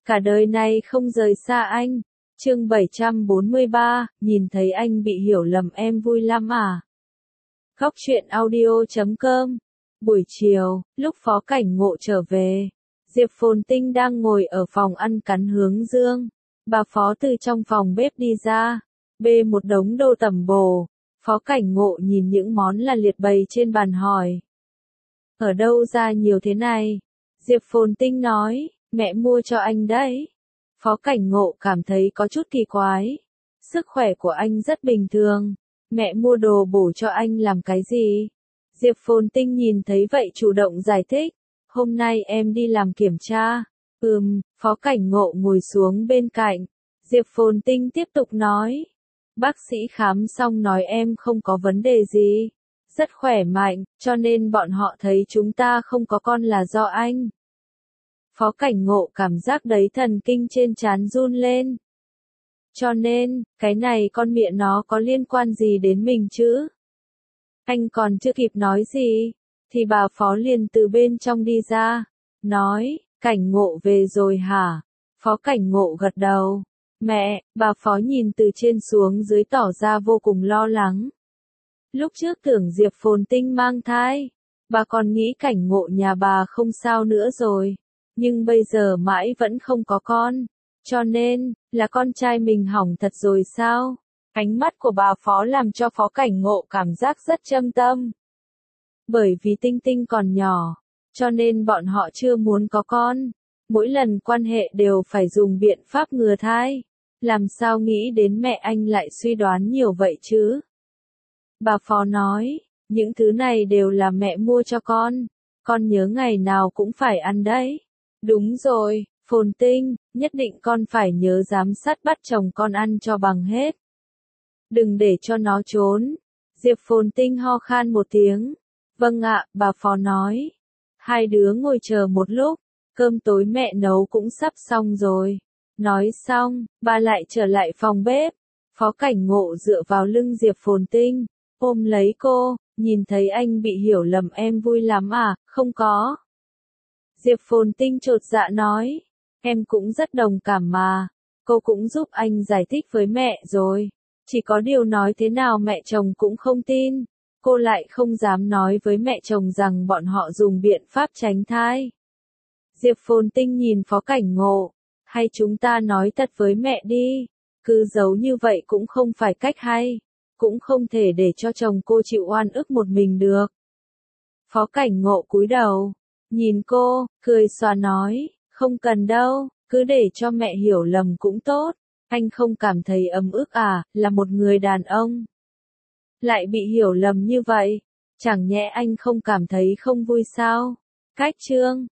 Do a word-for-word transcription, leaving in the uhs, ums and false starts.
cả đời này không rời xa anh. Chương bảy trăm bốn mươi ba, nhìn thấy anh bị hiểu lầm em vui lắm à? Góc truyện audio chấm com. Buổi chiều, lúc Phó Cảnh Ngộ trở về, Diệp Phồn Tinh đang ngồi ở phòng ăn cắn hướng dương. Bà Phó từ trong phòng bếp đi ra, bê một đống đồ tẩm bổ. Phó Cảnh Ngộ nhìn những món là liệt bày trên bàn hỏi. Ở đâu ra nhiều thế này? Diệp Phồn Tinh nói, mẹ mua cho anh đấy. Phó Cảnh Ngộ cảm thấy có chút kỳ quái. Sức khỏe của anh rất bình thường. Mẹ mua đồ bổ cho anh làm cái gì? Diệp Phồn Tinh nhìn thấy vậy chủ động giải thích. Hôm nay em đi làm kiểm tra. Ừm, Phó Cảnh Ngộ ngồi xuống bên cạnh. Diệp Phồn Tinh tiếp tục nói. Bác sĩ khám xong nói em không có vấn đề gì. Rất khỏe mạnh, cho nên bọn họ thấy chúng ta không có con là do anh. Phó Cảnh Ngộ cảm giác đấy thần kinh trên trán run lên. Cho nên, cái này con mẹ nó có liên quan gì đến mình chứ? Anh còn chưa kịp nói gì, thì bà Phó liền từ bên trong đi ra, nói, Cảnh Ngộ về rồi hả? Phó Cảnh Ngộ gật đầu. Mẹ, bà Phó nhìn từ trên xuống dưới tỏ ra vô cùng lo lắng. Lúc trước tưởng Diệp Phồn Tinh mang thai, bà còn nghĩ Cảnh Ngộ nhà bà không sao nữa rồi. Nhưng bây giờ mãi vẫn không có con. Cho nên, là con trai mình hỏng thật rồi sao? Ánh mắt của bà Phó làm cho Phó Cảnh Ngộ cảm giác rất châm tâm. Bởi vì Tinh Tinh còn nhỏ, cho nên bọn họ chưa muốn có con. Mỗi lần quan hệ đều phải dùng biện pháp ngừa thai. Làm sao nghĩ đến mẹ anh lại suy đoán nhiều vậy chứ? Bà Phó nói, những thứ này đều là mẹ mua cho con. Con nhớ ngày nào cũng phải ăn đấy. Đúng rồi, Phồn Tinh, nhất định con phải nhớ giám sát bắt chồng con ăn cho bằng hết. Đừng để cho nó trốn. Diệp Phồn Tinh ho khan một tiếng. Vâng ạ, bà Phó nói. Hai đứa ngồi chờ một lúc, cơm tối mẹ nấu cũng sắp xong rồi. Nói xong, bà lại trở lại phòng bếp. Phó Cảnh Ngộ dựa vào lưng Diệp Phồn Tinh, ôm lấy cô, nhìn thấy anh bị hiểu lầm em vui lắm à? Không có. Diệp Phồn Tinh chột dạ nói, em cũng rất đồng cảm mà, cô cũng giúp anh giải thích với mẹ rồi, chỉ có điều nói thế nào mẹ chồng cũng không tin, cô lại không dám nói với mẹ chồng rằng bọn họ dùng biện pháp tránh thai. Diệp Phồn Tinh nhìn Phó Cảnh Ngộ, hay chúng ta nói thật với mẹ đi, cứ giấu như vậy cũng không phải cách hay, cũng không thể để cho chồng cô chịu oan ức một mình được. Phó Cảnh Ngộ cúi đầu. Nhìn cô, cười xòa nói, không cần đâu, cứ để cho mẹ hiểu lầm cũng tốt, anh không cảm thấy ấm ức à, là một người đàn ông. Lại bị hiểu lầm như vậy, chẳng nhẽ anh không cảm thấy không vui sao? Cách chương